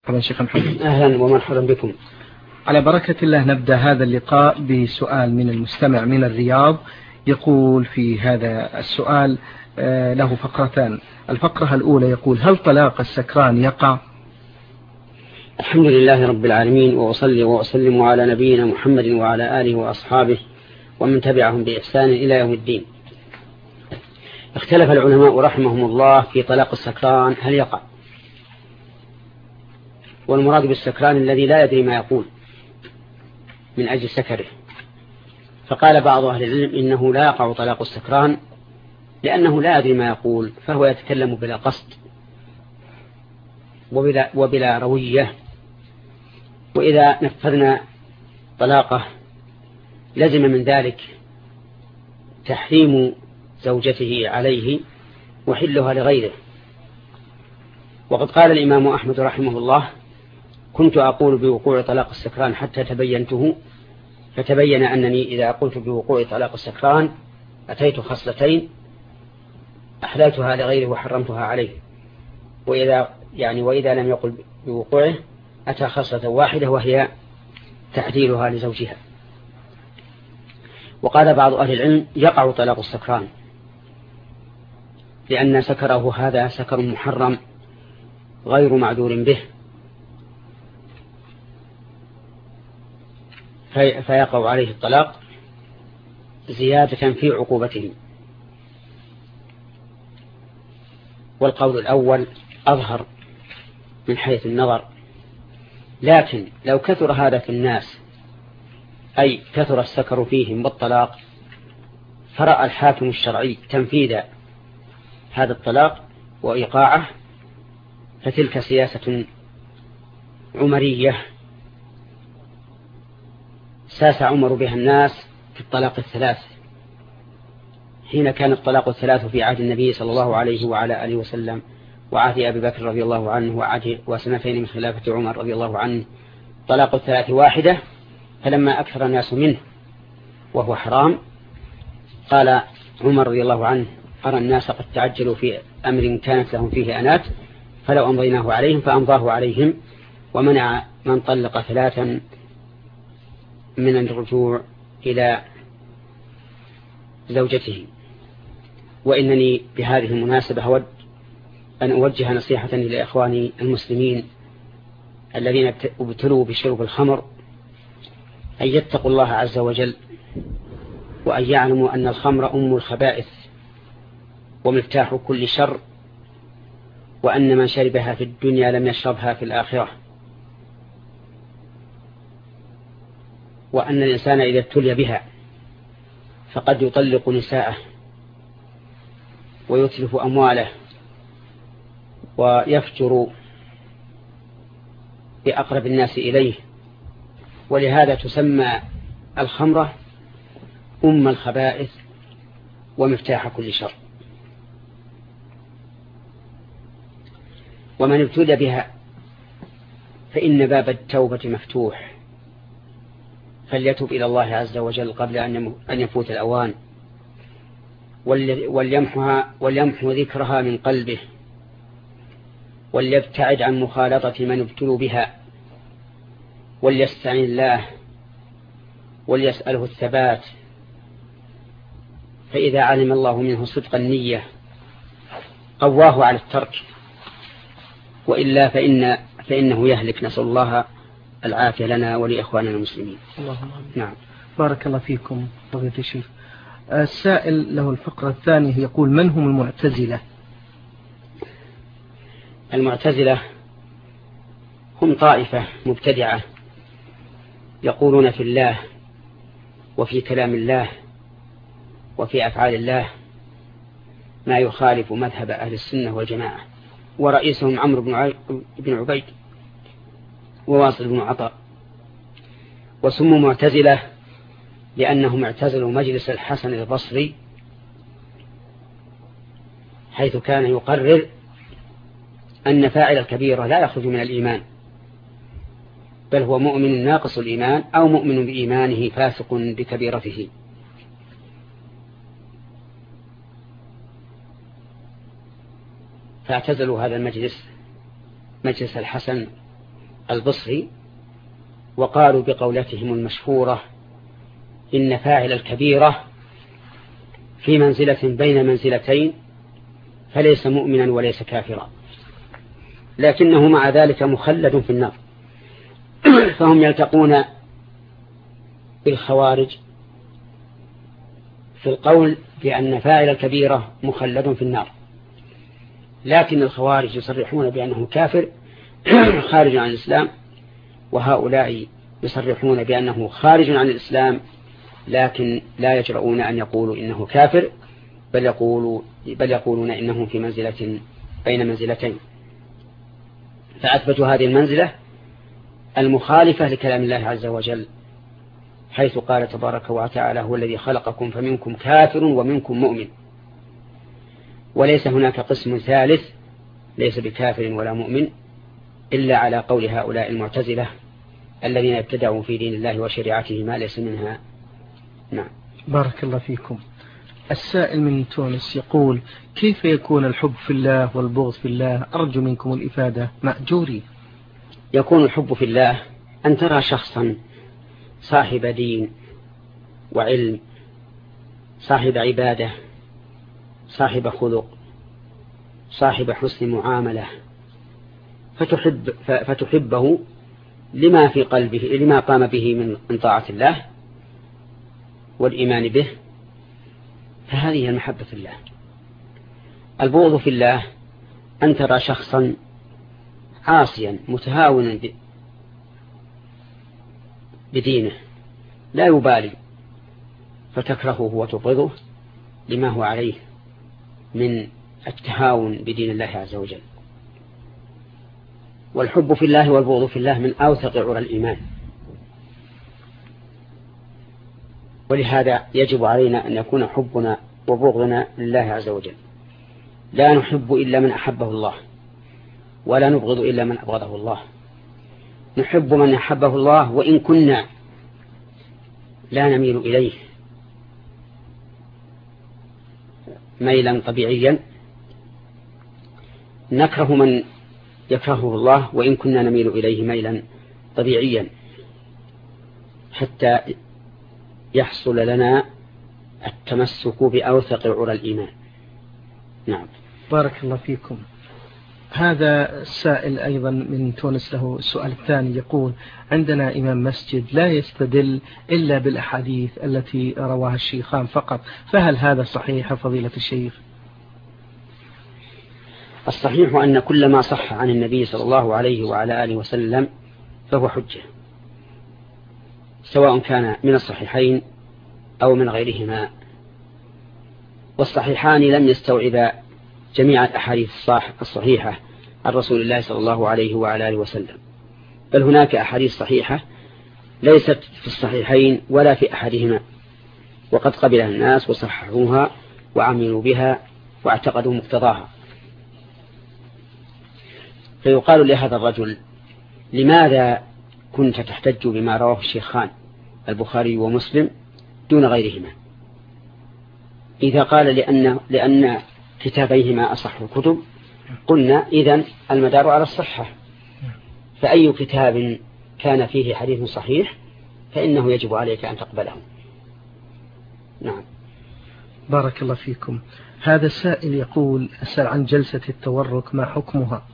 مرحبا شيخ محمد. أهلا ومرحبا بكم. على بركة الله نبدأ هذا اللقاء بسؤال من المستمع من الرياض. يقول في هذا السؤال له فقرتان. الفقرة الأولى يقول: هل طلاق السكران يقع؟ الحمد لله رب العالمين، وأصلي وأسلم على نبينا محمد وعلى آله وأصحابه ومن تبعهم بإحسان إلى يوم الدين. اختلف العلماء رحمهم الله في طلاق السكران هل يقع، والمراد بالسكران الذي لا يدري ما يقول من أجل سكره. فقال بعض أهل العلم إنه لا يقع طلاق السكران لأنه لا يدري ما يقول، فهو يتكلم بلا قصد وبلا روية، وإذا نفذنا طلاقه لزم من ذلك تحريم زوجته عليه وحلها لغيره. وقد قال الإمام أحمد رحمه الله: كنت أقول بوقوع طلاق السكران حتى تبينته، فتبين أنني إذا قلت بوقوع طلاق السكران أتيت خصلتين أحللتها لغيره وحرمتها عليه، وإذا لم يقل بوقوعه أتى خصلة واحدة وهي تحليلها لزوجها. وقال بعض أهل العلم: يقع طلاق السكران لأن سكره هذا سكر محرم غير معذور به، فيقع عليه الطلاق زيادة في عقوبته. والقول الأول أظهر من حيث النظر، لكن لو كثر هذا في الناس، أي كثر السكر فيهم بالطلاق، فرأى الحاكم الشرعي تنفيذ هذا الطلاق وإيقاعه، فتلك سياسة عمرية ساس عمر بها الناس في الطلاق الثلاث، حين كان الطلاق الثلاث في عهد النبي صلى الله عليه وعلى آله وسلم وعهد أبي بكر رضي الله عنه وسنتين من خلافة عمر رضي الله عنه طلاق الثلاث واحدة. فلما أكثر الناس منه وهو حرام، قال عمر رضي الله عنه: أرى الناس قد تعجلوا في أمر كانت لهم فيه أنات، فلو أمضيناه عليهم فأمضاه عليهم، ومنع من طلق ثلاثا من الرجوع إلى زوجته. وإنني بهذه المناسبة أود أن أوجه نصيحة لإخواني المسلمين الذين ابتلوا بشرب الخمر، أن يتقوا الله عز وجل، وأن يعلموا أن الخمر أم الخبائث ومفتاح كل شر، وأن من شربها في الدنيا لم يشربها في الآخرة، وأن الإنسان إذا ابتلي بها فقد يطلق نساءه ويتلف أمواله ويفجر بأقرب الناس إليه. ولهذا تسمى الخمرة أم الخبائث ومفتاح كل شر. ومن ابتلي بها فإن باب التوبة مفتوح، فليتوب إلى الله عز وجل قبل أن يفوت الأوان، وليمحو ذكرها من قلبه، وليبتعد عن مخالطة من ابتلوا بها، وليستعين الله وليسأله الثبات. فإذا علم الله منه صدق النية قواه على الترك، وإلا فإنه يهلك. نسأل الله العافية لنا ولإخواننا المسلمين. اللهم نعم. بارك الله فيكم فضيلة الشيخ. السائل له الفقرة الثانية يقول: من هم المعتزلة؟ المعتزلة هم طائفة مبتدعة يقولون في الله وفي كلام الله وفي أفعال الله ما يخالف مذهب أهل السنة والجماعة، ورئيسهم عمرو بن عبيد وواصل بن عطاء. وسموا معتزلة لأنهم اعتزلوا مجلس الحسن البصري، حيث كان يقرر أن فاعل الكبيرة لا يخرج من الإيمان، بل هو مؤمن ناقص الإيمان أو مؤمن بإيمانه فاسق بكبيرته. فاعتزلوا هذا المجلس، مجلس الحسن البصري، وقالوا بقولتهم المشهورة: إن فاعل الكبيرة في منزلة بين منزلتين، فليس مؤمنا وليس كافرا، لكنه مع ذلك مخلد في النار. فهم يلتقون بالخوارج في القول بأن فاعل الكبيرة مخلد في النار، لكن الخوارج يصرحون بأنه كافر خارج عن الإسلام، وهؤلاء يصرحون بأنه خارج عن الإسلام لكن لا يجرؤون أن يقولوا إنه كافر، بل يقولون إنه في منزلة بين منزلتين. فأثبتوا هذه المنزلة المخالفة لكلام الله عز وجل، حيث قال تبارك وتعالى: هو الذي خلقكم فمنكم كافر ومنكم مؤمن. وليس هناك قسم ثالث ليس بكافر ولا مؤمن إلا على قول هؤلاء المعتزلة الذين ابتدعوا في دين الله وشريعته ما ليس منها. نعم. بارك الله فيكم. السائل من تونس يقول: كيف يكون الحب في الله والبغض في الله؟ أرجو منكم الإفادة مأجوري. يكون الحب في الله أن ترى شخصا صاحب دين وعلم، صاحب عبادة، صاحب خلق، صاحب حسن معاملة، فتحبه لما في قلبه، لما قام به من طاعة الله والإيمان به، فهذه المحبة في الله. البغض في الله أن ترى شخصا عاصيا متهاونا بدينه لا يبالي، فتكرهه وتبغضه لما هو عليه من التهاون بدين الله عز وجل. والحب في الله والبغض في الله من أوثق عرى الإيمان، ولهذا يجب علينا أن يكون حبنا وبغضنا لله عز وجل. لا نحب إلا من أحبه الله، ولا نبغض إلا من أبغضه الله. نحب من أحبه الله وإن كنا لا نميل إليه ميلا طبيعيا، نكره من يكرهه الله وإن كنا نميل إليه ميلا طبيعيا، حتى يحصل لنا التمسك بأوثق عرى الإيمان. نعم. بارك الله فيكم. هذا السائل أيضا من تونس له السؤال الثاني، يقول: عندنا إمام مسجد لا يستدل إلا بالأحاديث التي رواها الشيخان فقط، فهل هذا صحيح فضيلة الشيخ؟ الصحيح أن كل ما صح عن النبي صلى الله عليه وعلى آله وسلم فهو حجة، سواء كان من الصحيحين أو من غيرهما. والصحيحان لم يستوعبا جميع الأحاديث الصحيحة عن رسول الله صلى الله عليه وعلى آله وسلم، بل هناك أحاديث صحيحة ليست في الصحيحين ولا في أحدهما، وقد قبلها الناس وصححوها وعملوا بها واعتقدوا مقتضاها. فيقال لهذا الرجل: لماذا كنت تحتج بما رواه الشيخان البخاري ومسلم دون غيرهما؟ إذا قال لأن كتابيهما أصح الكتب، قلنا إذن المدار على الصحة، فأي كتاب كان فيه حديث صحيح فإنه يجب عليك أن تقبله. نعم. بارك الله فيكم. هذا السائل يقول: أسأل عن جلسة التورك، ما حكمها؟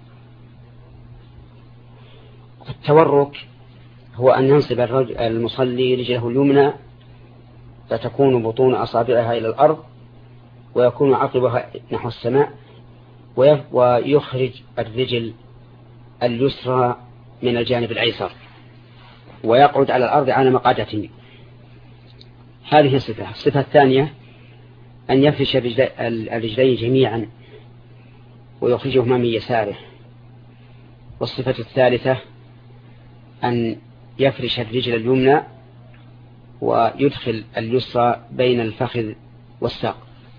التورك هو أن ينصب المصلي رجله اليمنى فتكون بطون أصابعها إلى الأرض، ويكون عقبها نحو السماء، ويخرج الرجل اليسرى من الجانب الأيسر، ويقعد على الأرض على مقعدته. هذه الصفة. الصفة الثانية أن يفرش الرجلين جميعا ويخرجهما من يساره. والصفة الثالثة أن يفرش الرجل اليمنى ويدخل اليسرى بين الفخذ والساق.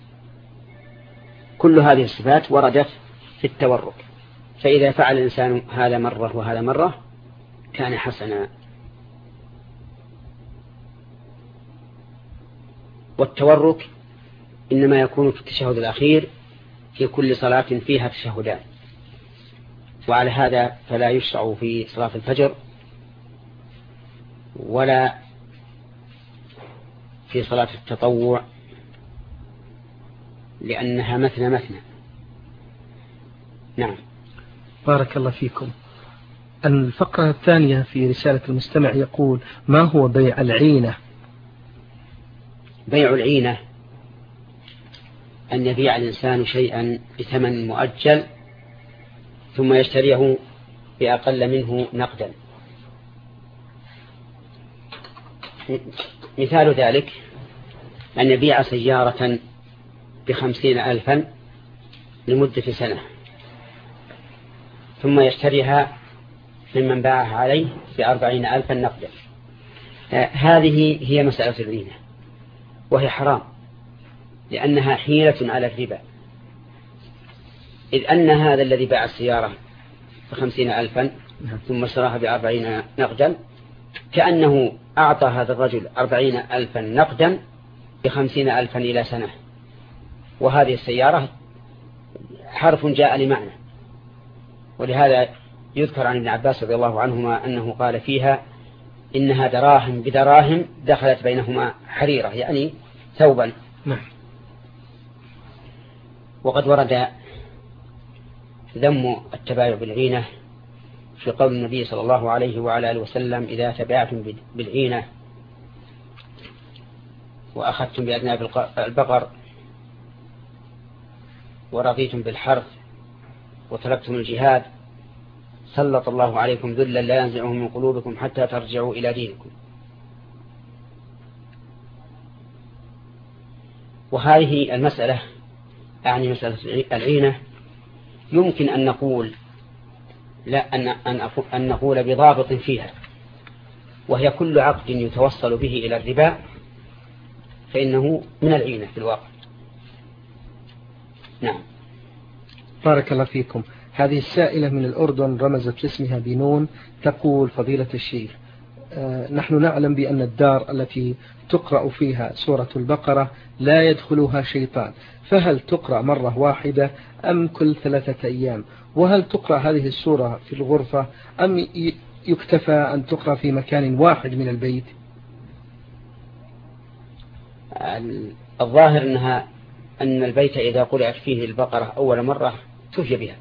كل هذه الصفات وردت في التورك، فإذا فعل الإنسان هذا مرة وهذا مرة كان حسنا. والتورك إنما يكون في التشهد الأخير في كل صلاة فيها تشهدان، وعلى هذا فلا يشرع في صلاة الفجر ولا في صلاة التطوع لأنها مثنى مثنى. نعم. بارك الله فيكم. الفقرة الثانية في رسالة المستمع يقول: ما هو بيع العينة؟ بيع العينة أن يبيع الإنسان شيئا بثمن مؤجل ثم يشتريه بأقل منه نقدا. مثال ذلك أن يبيع سيارة ب50,000 لمدة سنة ثم يشتريها ممن باعها عليه ب40,000 نقدا. هذه هي مسألة العينة، وهي حرام لأنها حيلة على الربا، إذ أن هذا الذي باع السيارة ب50,000 ثم اشتراها ب40 نقدا كأنه أعطى هذا الرجل 40,000 نقدا ب50,000 إلى سنة، وهذه السيارة حرف جاء لمعنى. ولهذا يذكر عن ابن عباس رضي الله عنهما أنه قال فيها: إنها دراهم بدراهم دخلت بينهما حريرة، يعني ثوبا. وقد ورد ذم التبايع بالعينة في قول النبي صلى الله عليه وعلى آله وسلم: إذا تبايعتم بالعينة وأخذتم بأذناب البقر ورضيتم بالحرث وتركتم الجهاد سلط الله عليكم ذلا لا ينزعه من قلوبكم حتى ترجعوا إلى دينكم. وهذه المسألة يعني مسألة العينة يمكن أن نقول لا أن نقول بضابط فيها، وهي كل عقد يتوصل به إلى الربا فإنه من العينة في الواقع. نعم. بارك الله فيكم. هذه السائلة من الأردن رمزت اسمها بنون، تقول: فضيلة الشيخ، نحن نعلم بأن الدار التي تقرأ فيها سورة البقرة لا يدخلها شيطان، فهل تقرأ مرة واحدة أم كل 3 أيام؟ وهل تقرأ هذه السورة في الغرفة أم يكتفى أن تقرأ في مكان واحد من البيت؟ الظاهر أن البيت إذا قرأت فيه البقرة أول مرة تفي بها،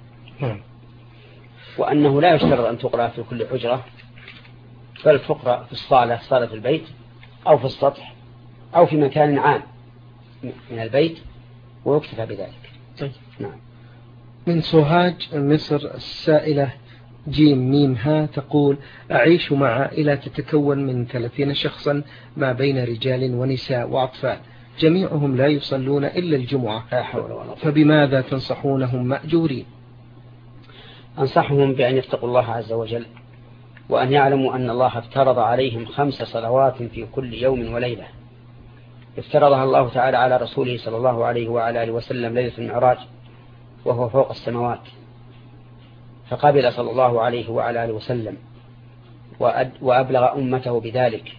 وأنه لا يشترط أن تقرأ في كل حجرة، بل تقرأ في صالة البيت أو في السطح أو في مكان عام من البيت ويكتفى بذلك. نعم. من سوهاج مصر السائلة جيم ميم ها تقول: أعيش مع عائلة تتكون من 30 شخصا ما بين رجال ونساء وأطفال، جميعهم لا يصلون إلا الجمعة، فبماذا تنصحونهم مأجورين؟ أنصحهم بأن يتقوا الله عز وجل، وأن يعلموا أن الله افترض عليهم 5 صلوات في كل يوم وليلة، افترضها الله تعالى على رسوله صلى الله عليه وعلى آله وسلم ليلة المعراج وهو فوق السماوات، فقبل صلى الله عليه وعلى آله وسلم وأبلغ أمته بذلك.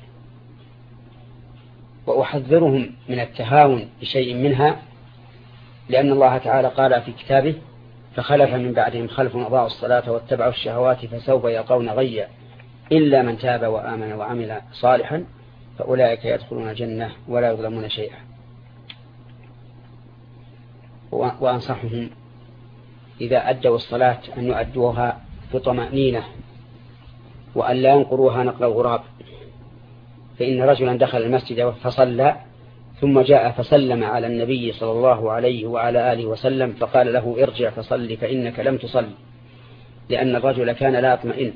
وأحذرهم من التهاون بشيء منها، لأن الله تعالى قال في كتابه: فخلف من بعدهم خلف أضاعوا الصلاة واتبعوا الشهوات فسوف يلقون غيا إلا من تاب وآمن وعمل صالحا فأولئك يدخلون الجنة ولا يظلمون شيئا. وأنصحهم إذا أدوا الصلاة أن يؤدوها بطمأنينة وأن لا ينقروها نقل الغراب، فإن رجلا دخل المسجد فصلى ثم جاء فسلم على النبي صلى الله عليه وعلى آله وسلم فقال له: ارجع فصل فإنك لم تصل، لأن الرجل كان لا يطمئن.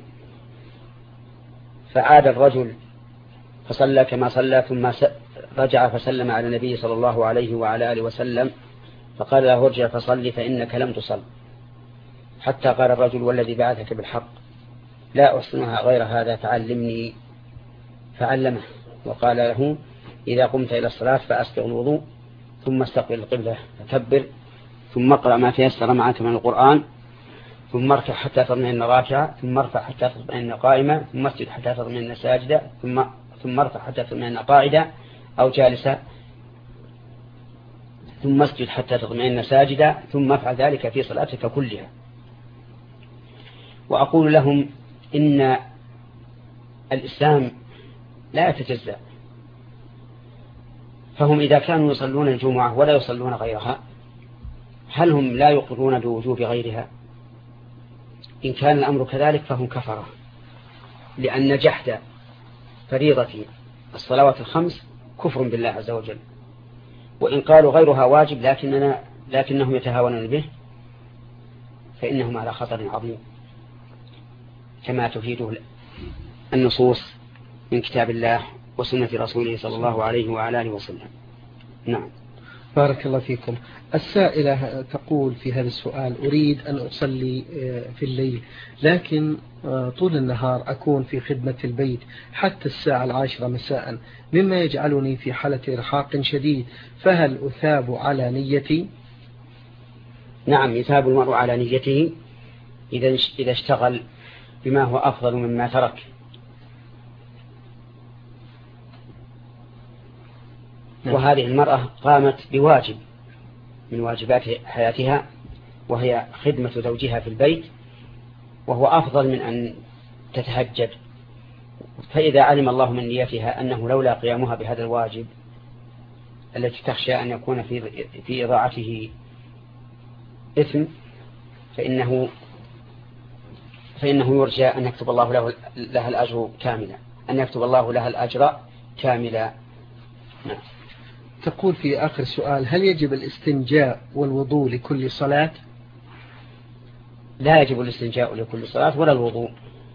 فعاد الرجل فصلى كما صلى ثم رجع فسلم على النبي صلى الله عليه وعلى آله وسلم فقال له: ارجع فصل فإنك لم تصل، حتى قال الرجل: والذي بعثك بالحق لا أحسنها غير هذا فعلمني، فعلمه وقال له: إذا قمت إلى الصلاة فأسبغ الوضوء ثم استقبل القبلة فكبر ثم اقرأ ما تيسر معك من القرآن ثم اركع حتى تطمئن راكعا ثم ارفع حتى تطمئن قائما ثم اسجد حتى تطمئن ساجدا ثم ارفع حتى تطمئن قاعدا أو جالسا ثم اسجد حتى تطمئن ساجدا ثم افعل ذلك في صلاتك كلها. وأقول لهم إن الإسلام لا يتجزأ، فهم إذا كانوا يصلون الجمعة ولا يصلون غيرها هل هم لا يقرون بوجوب غيرها؟ إن كان الأمر كذلك فهم كفرة، لأن جحد فريضة الصلوات الخمس كفر بالله عز وجل. وإن قالوا غيرها واجب لكنهم يتهاونون به فإنهم على خطر عظيم، كما تفيده النصوص من كتاب الله وسنة رسوله صلى الله عليه وعلى آله وسلم. نعم. بارك الله فيكم. السائلة تقول في هذا السؤال: أريد أن أصلي في الليل، لكن طول النهار أكون في خدمة البيت حتى الساعة 10 مساء، مما يجعلني في حالة إرهاق شديد، فهل أثاب على نيتي؟ نعم، يثاب المرء على نيته إذا اشتغل بما هو أفضل مما ترك. وهذه المرأة قامت بواجب من واجبات حياتها، وهي خدمة زوجها في البيت، وهو أفضل من أن تتهجد. فإذا علم الله من نيتها أنه لولا قيامها بهذا الواجب التي تخشى أن يكون في إضاعته إثم، فإنه يرجى أن يكتب الله لها الأجر كاملا، أن يكتب الله لها الأجر كاملا. نعم. تقول في آخر سؤال: هل يجب الاستنجاء والوضوء لكل صلاة؟ لا يجب الاستنجاء لكل صلاة ولا الوضوء،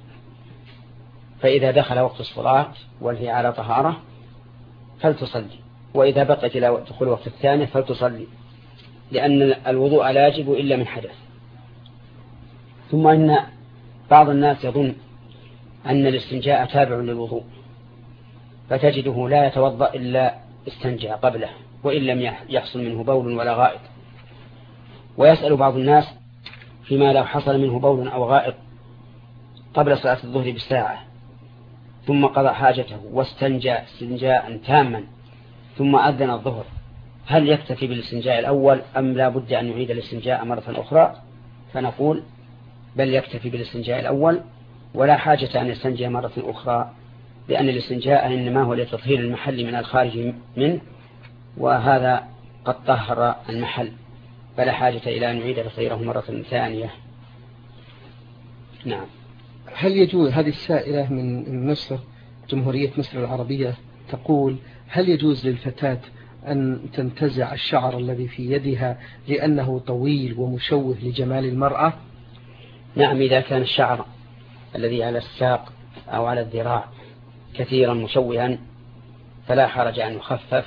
فإذا دخل وقت الصلاة وهي على طهارة فلتصلي، وإذا بقيت إلى دخول وقت الثاني فلتصلي، لأن الوضوء لا يجب إلا من حدث. ثم إن بعض الناس يظن أن الاستنجاء تابع للوضوء، فتجده لا يتوضأ إلا استنجى قبله وإن لم يحصل منه بول ولا غائط. ويسأل بعض الناس فيما لو حصل منه بول أو غائط قبل صلاة الظهر بساعة ثم قضى حاجته واستنجى استنجاء تاما ثم أذن الظهر، هل يكتفي بالاستنجاء الأول أم لا بد أن يعيد الاستنجاء مرة أخرى؟ فنقول بل يكتفي بالاستنجاء الأول ولا حاجة أن يستنجي مرة أخرى، لأن الاستنجاء إنما هو لتطهير المحل من الخارج منه، وهذا قد طهر المحل، فلا حاجة إلى أن يعيد تطهيره مرة ثانية. نعم. هل يجوز، هذه السائلة من مصر، جمهورية مصر العربية، تقول: هل يجوز للفتاة أن تنتزع الشعر الذي في يدها لأنه طويل ومشوه لجمال المرأة؟ نعم، إذا كان الشعر الذي على الساق أو على الذراع كثيرا مشوها فلا حرج أن يخفف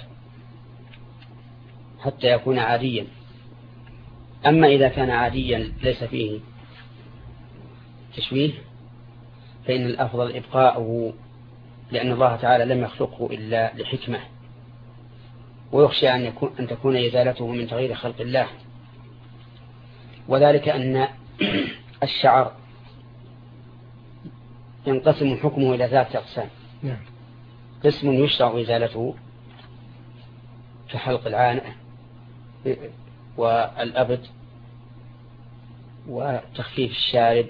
حتى يكون عاديا. أما إذا كان عاديا ليس فيه تشويه فإن الأفضل إبقاؤه، لأن الله تعالى لم يخلقه إلا لحكمة، ويخشى أن تكون إزالته من تغيير خلق الله، وذلك أن الشعر ينقسم حكمه إلى ذات أقسام. قسم يشرع إزالته كحلق العانة والأبد وتخفيف الشارب،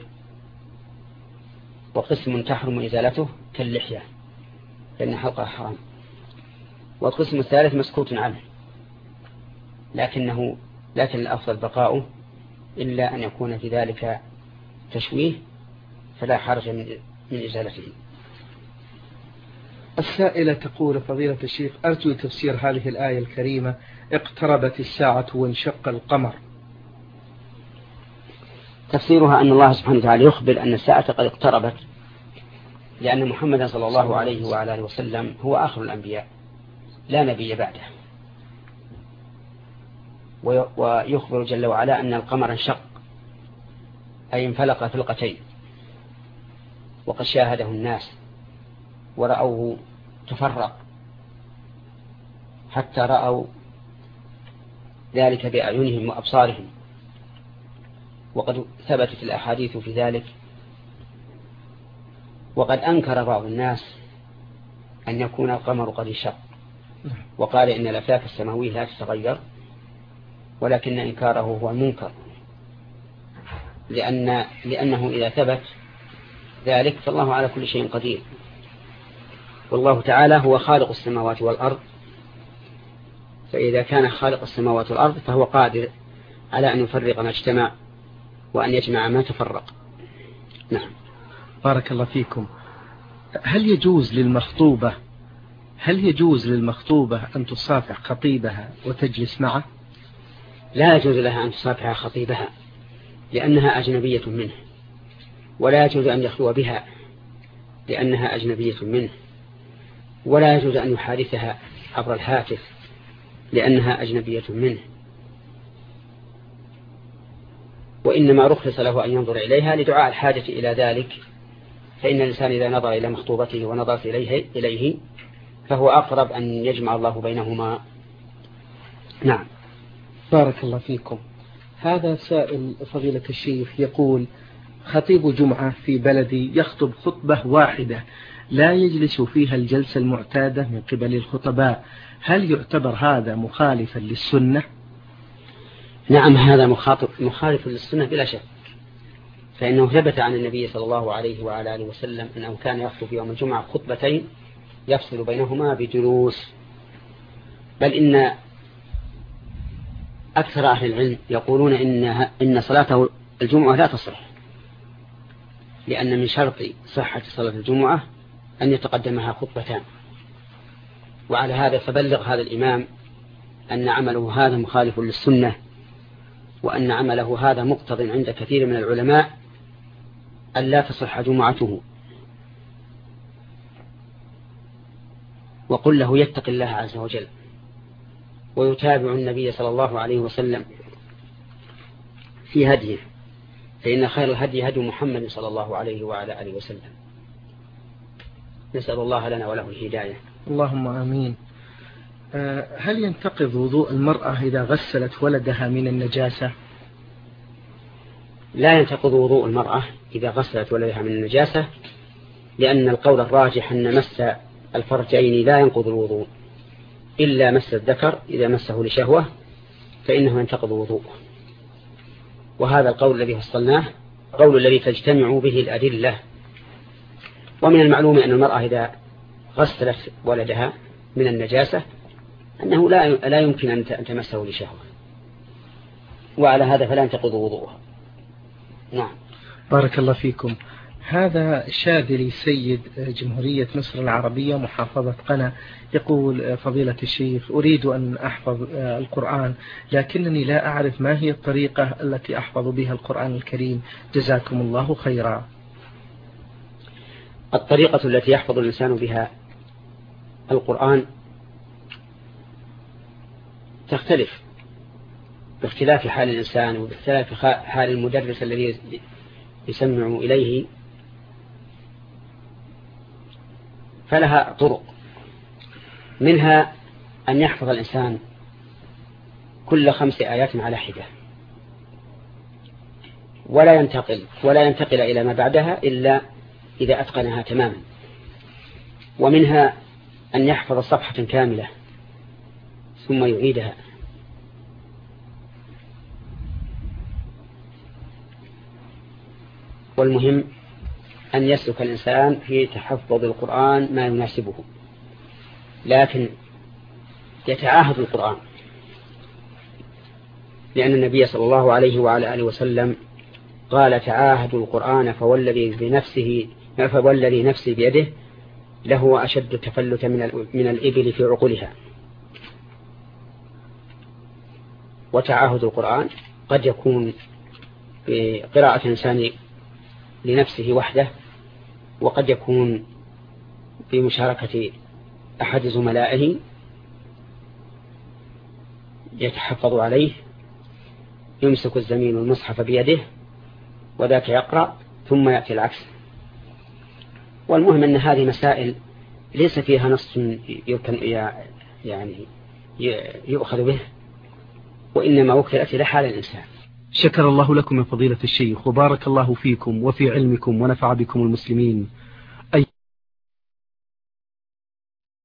وقسم تحرم إزالته كاللحية لأن حلقها حرام، والقسم الثالث مسكوت عنه لكن الأفضل بقاؤه إلا أن يكون في ذلك تشويه فلا حرج من إزالته. السائلة تقول: فضيلة الشيخ، أرجو تفسير هذه الآية الكريمة: اقتربت الساعة وانشق القمر. تفسيرها أن الله سبحانه وتعالى يخبر أن الساعة قد اقتربت، لأن محمد صلى الله عليه وعلى آله وسلم هو آخر الأنبياء لا نبي بعده، ويخبر جل وعلا أن القمر انشق أي انفلق فلقتين، وقد شاهده الناس ورأوه تفرق حتى رأوا ذلك بأعينهم وأبصارهم، وقد ثبتت الأحاديث في ذلك. وقد أنكر بعض الناس أن يكون القمر قد انشق، وقال إن الأفلاك السماوية لا تتغير، ولكن إنكاره هو المنكر، لأنه إذا ثبت ذلك فالله على كل شيء قدير، والله تعالى هو خالق السماوات والأرض، فإذا كان خالق السماوات والأرض فهو قادر على أن يفرق ما اجتمع وأن يجمع ما تفرق. نعم. بارك الله فيكم. هل يجوز للمخطوبة أن تصافح خطيبها وتجلس معه؟ لا يجوز لها أن تصافح خطيبها لأنها أجنبية منه، ولا يجوز أن يخلو بها لأنها أجنبية منه، ولا يجوز أن يحادثها عبر الهاتف لأنها أجنبية منه، وإنما رخص له أن ينظر إليها لدعاء الحاجة إلى ذلك، فإن الإنسان إذا نظر إلى مخطوبته ونظرت إليه فهو أقرب أن يجمع الله بينهما. نعم. بارك الله فيكم. هذا سائل فضيلة الشيخ يقول: خطيب جمعة في بلدي يخطب خطبة واحدة لا يجلس فيها الجلسة المعتادة من قبل الخطباء، هل يعتبر هذا مخالفا للسنة؟ نعم، هذا مخالف للسنة بلا شك، فإنه ثبت عن النبي صلى الله عليه وعلى آله وسلم أنه كان يخطب يوم الجمعة خطبتين يفصل بينهما بجلوس، بل إن أكثر أهل العلم يقولون إن صلاة الجمعة لا تصح، لأن من شرط صحة صلاة الجمعة أن يتقدمها خطبتان. وعلى هذا فبلغ هذا الإمام أن عمله هذا مخالف للسنة، وأن عمله هذا مقتض عند كثير من العلماء أن لا تصح جمعته، وقل له يتق الله عز وجل ويتابع النبي صلى الله عليه وسلم في هديه، فإن خير الهدي هدي محمد صلى الله عليه وعلى آله وسلم. نسأل الله لنا وله الهداية. اللهم آمين. هل ينتقض وضوء المرأة إذا غسلت ولدها من النجاسة؟ لا ينتقض وضوء المرأة إذا غسلت ولدها من النجاسة، لأن القول الراجح أن مس الفرجين لا ينقض الوضوء، إلا مس الذكر إذا مسه لشهوة فإنه ينتقض وضوءه، وهذا القول الذي فصلناه قول الذي تجتمع به الأدلة. ومن المعلوم أن المرأة إذا غسلت ولدها من النجاسة أنه لا يمكن أن تمسه لشهوة، وعلى هذا فلا ينتقض وضوءها. نعم. بارك الله فيكم. هذا شاذلي سيد جمهورية مصر العربية محافظة قنا يقول: فضيلة الشيخ، أريد أن أحفظ القرآن لكنني لا أعرف ما هي الطريقة التي أحفظ بها القرآن الكريم، جزاكم الله خيرا. الطريقة التي يحفظ الإنسان بها القرآن تختلف باختلاف حال الإنسان وباختلاف حال المدرس الذي يسمع إليه، فلها طرق، منها أن يحفظ الإنسان كل 5 آيات على حدة ولا ينتقل إلى ما بعدها إلا إذا أتقنها تماما، ومنها أن يحفظ صفحة كاملة ثم يعيدها، والمهم أن يسلك الإنسان في تحفظ القرآن ما يناسبه، لكن يتعاهد القرآن، لأن النبي صلى الله عليه وعلى آله وسلم قال: تعاهدوا القرآن فوالذي نفسي بيده له أشد تفلت من الإبل في عقولها. وتعاهد القرآن قد يكون بقراءة إنسان لنفسه وحده، وقد يكون بمشاركة أحد زملائه يتحفظ عليه، يمسك الزميل المصحف بيده وذاك يقرأ ثم يأتي العكس. والمهم أن هذه مسائل ليس فيها نص يؤخذ به، وإنما وكلت إلى حال الإنسان. شكر الله لكم يا فضيلة الشيخ، وبارك الله فيكم وفي علمكم ونفع بكم المسلمين.